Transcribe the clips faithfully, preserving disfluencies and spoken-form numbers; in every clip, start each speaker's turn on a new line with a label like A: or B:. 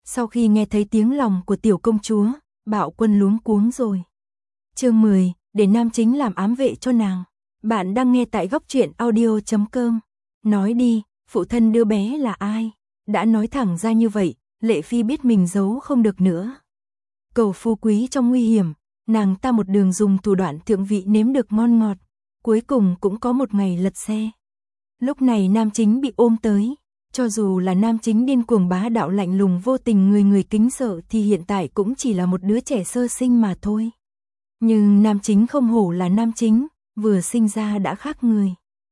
A: Sau khi nghe thấy tiếng lòng của tiểu công chúa, Bạo Quân luống cuống rồi. Chương mười, để nam chính làm ám vệ cho nàng. Bạn đang nghe tại góc truyện audio chấm com. Nói đi, phụ thân đứa bé là ai? Đã nói thẳng ra như vậy, Lệ Phi biết mình giấu không được nữa. Cầu phú quý trong nguy hiểm, nàng ta một đường dùng thủ đoạn thượng vị nếm được ngon ngọt, cuối cùng cũng có một ngày lật xe. Lúc này nam chính bị ôm tới, cho dù là nam chính điên cuồng bá đạo lạnh lùng vô tình người người kính sợ thì hiện tại cũng chỉ là một đứa trẻ sơ sinh mà thôi. Nhưng nam chính không hổ là nam chính, vừa sinh ra đã khác người.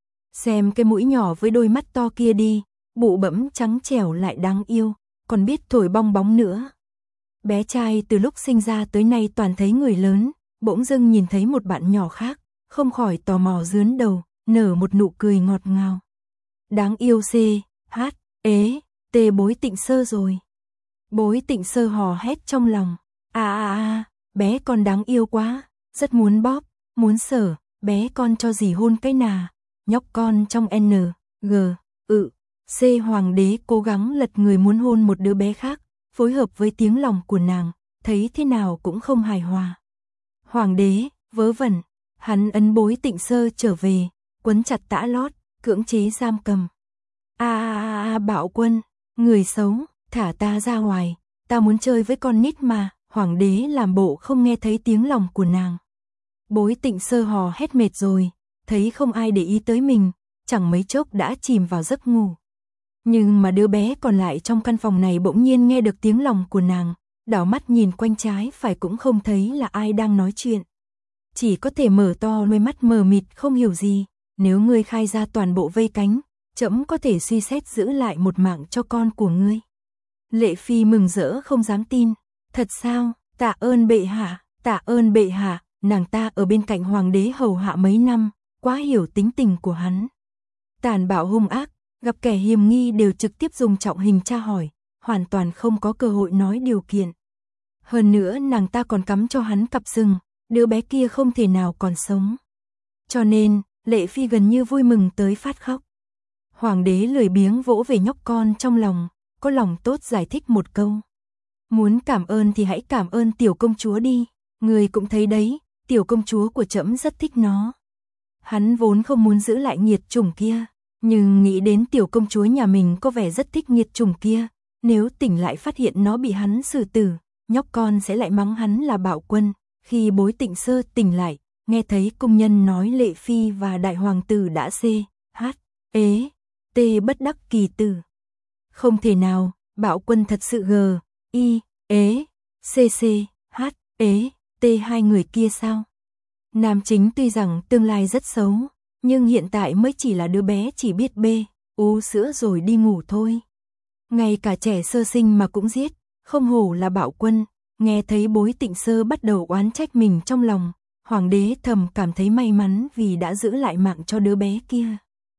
A: Xem cái mũi nhỏ với đôi mắt to kia đi, bụ bẫm trắng trẻo lại đáng yêu, còn biết thổi bong bóng nữa. Bé trai từ lúc sinh ra tới nay toàn thấy người lớn, bỗng dưng nhìn thấy một bạn nhỏ khác, không khỏi tò mò dướn đầu, nở một nụ cười ngọt ngào. Đáng yêu c, h, ế, t Bối Tịnh Sơ rồi. Bối Tịnh Sơ hò hét trong lòng, à à à, bé con đáng yêu quá, rất muốn bóp, muốn sờ, bé con cho dì hôn cái nà, nhóc con trong N, G, ự, C. Hoàng đế cố gắng lật người muốn hôn một đứa bé khác, phối hợp với tiếng lòng của nàng, thấy thế nào cũng không hài hòa. Hoàng đế, vớ vẩn, hắn ấn Bối Tịnh Sơ trở về, quấn chặt tã lót, cưỡng chế giam cầm. A a a Bạo Quân, người xấu, thả ta ra ngoài, ta muốn chơi với con nít mà. Hoàng đế làm bộ không nghe thấy tiếng lòng của nàng. Bối Tịnh Sơ hò hét mệt rồi, thấy không ai để ý tới mình, chẳng mấy chốc đã chìm vào giấc ngủ. Nhưng mà đứa bé còn lại trong căn phòng này bỗng nhiên nghe được tiếng lòng của nàng, đảo mắt nhìn quanh trái phải cũng không thấy là ai đang nói chuyện. Chỉ có thể mở to đôi mắt mờ mịt không hiểu gì, nếu ngươi khai ra toàn bộ vây cánh, trẫm có thể suy xét giữ lại một mạng cho con của ngươi. Lệ Phi mừng rỡ không dám tin. Thật sao, tạ ơn bệ hạ, tạ ơn bệ hạ, nàng ta ở bên cạnh hoàng đế hầu hạ mấy năm, quá hiểu tính tình của hắn. Tàn bạo hung ác, gặp kẻ hiềm nghi đều trực tiếp dùng trọng hình tra hỏi, hoàn toàn không có cơ hội nói điều kiện. Hơn nữa nàng ta còn cắm cho hắn cặp sừng, đứa bé kia không thể nào còn sống. Cho nên, Lệ Phi gần như vui mừng tới phát khóc. Hoàng đế lười biếng vỗ về nhóc con trong lòng, có lòng tốt giải thích một câu. Muốn cảm ơn thì hãy cảm ơn tiểu công chúa đi, người cũng thấy đấy, tiểu công chúa của trẫm rất thích nó. Hắn vốn không muốn giữ lại nghiệt chủng kia, nhưng nghĩ đến tiểu công chúa nhà mình có vẻ rất thích nghiệt chủng kia, nếu tỉnh lại phát hiện nó bị hắn xử tử, nhóc con sẽ lại mắng hắn là Bạo Quân. Khi Bối Tịnh Sơ tỉnh lại, nghe thấy công nhân nói Lệ Phi và đại hoàng tử đã c, h, ế, t bất đắc kỳ tử. Không thể nào, Bạo Quân thật sự g, y, ế, cc, h, ế, t hai người kia sao? Nam chính tuy rằng tương lai rất xấu, nhưng hiện tại mới chỉ là đứa bé chỉ biết bê, ú sữa rồi đi ngủ thôi. Ngay cả trẻ sơ sinh mà cũng giết, không hổ là Bạo Quân. Nghe thấy Bối Tịnh Sơ bắt đầu oán trách mình trong lòng, hoàng đế thầm cảm thấy may mắn vì đã giữ lại mạng cho đứa bé kia.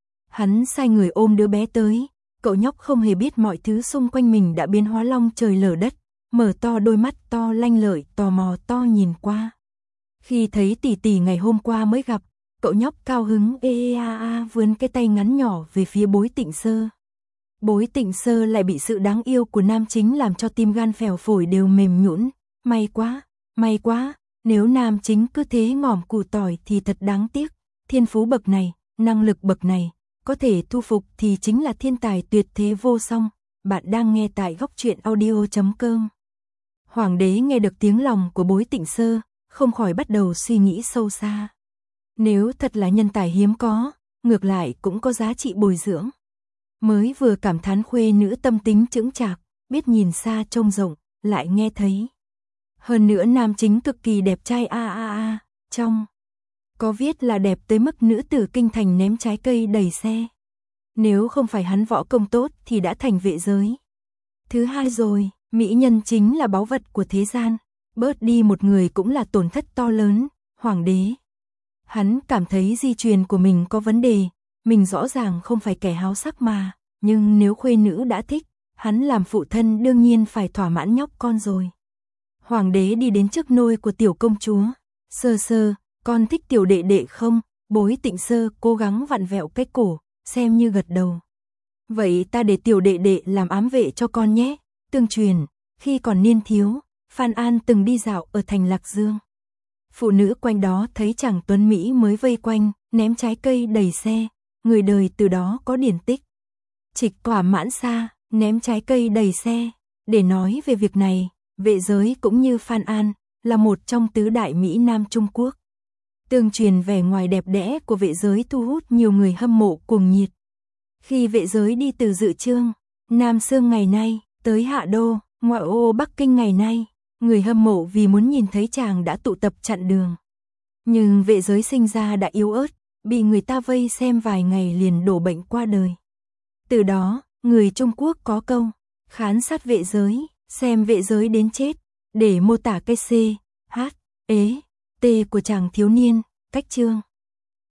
A: Hắn sai người ôm đứa bé tới, cậu nhóc không hề biết mọi thứ xung quanh mình đã biến hóa long trời lở đất, mở to đôi mắt to lanh lợi tò mò to nhìn qua. Khi thấy tỷ tỷ ngày hôm qua mới gặp, cậu nhóc cao hứng ê a a vươn cái tay ngắn nhỏ về phía Bối Tịnh Sơ. Bối Tịnh Sơ lại bị sự đáng yêu của nam chính làm cho tim gan phèo phổi đều mềm nhũn. May quá, may quá, nếu nam chính cứ thế ngỏm củ tỏi thì thật đáng tiếc. Thiên phú bậc này, năng lực bậc này, có thể thu phục thì chính là thiên tài tuyệt thế vô song. Bạn đang nghe tại góc truyện audio chấm com. Hoàng đế nghe được tiếng lòng của Bối Tịnh Sơ, không khỏi bắt đầu suy nghĩ sâu xa. Nếu thật là nhân tài hiếm có, ngược lại cũng có giá trị bồi dưỡng. Mới vừa cảm thán khuê nữ tâm tính chững chạc, biết nhìn xa trông rộng, lại nghe thấy. Hơn nữa nam chính cực kỳ đẹp trai a a a, trong. Có viết là đẹp tới mức nữ tử kinh thành ném trái cây đầy xe. Nếu không phải hắn võ công tốt thì đã thành vệ giới. Thứ hai rồi, mỹ nhân chính là báu vật của thế gian, bớt đi một người cũng là tổn thất to lớn. Hoàng đế, hắn cảm thấy di truyền của mình có vấn đề, mình rõ ràng không phải kẻ háo sắc mà, nhưng nếu khuê nữ đã thích, hắn làm phụ thân đương nhiên phải thỏa mãn nhóc con rồi. Hoàng đế đi đến trước nôi của tiểu công chúa, sơ sơ, con thích tiểu đệ đệ không? Bối Tịnh Sơ cố gắng vặn vẹo cái cổ, xem như gật đầu. Vậy ta để tiểu đệ đệ làm ám vệ cho con nhé. Tương truyền, Khi còn niên thiếu, Phan An từng đi dạo ở thành Lạc Dương. Phụ nữ quanh đó thấy chàng tuấn Mỹ mới vây quanh, ném trái cây đầy xe, người đời từ đó có điển tích. Trịch quả mãn xa, ném trái cây đầy xe. Để nói về việc này, Vệ Giới cũng như Phan An, là một trong tứ đại Mỹ Nam Trung Quốc. Tương truyền vẻ ngoài đẹp đẽ của Vệ Giới thu hút nhiều người hâm mộ cuồng nhiệt. Khi Vệ Giới đi từ Dự Chương, Nam Sương ngày nay, tới Hạ Đô, ngoại ô Bắc Kinh ngày nay, người hâm mộ vì muốn nhìn thấy chàng đã tụ tập chặn đường. Nhưng Vệ Giới sinh ra đã yếu ớt, bị người ta vây xem vài ngày liền đổ bệnh qua đời. Từ đó, người Trung Quốc có câu, khán sát Vệ Giới, xem Vệ Giới đến chết, để mô tả cái C, H, ế, T của chàng thiếu niên, cách chương.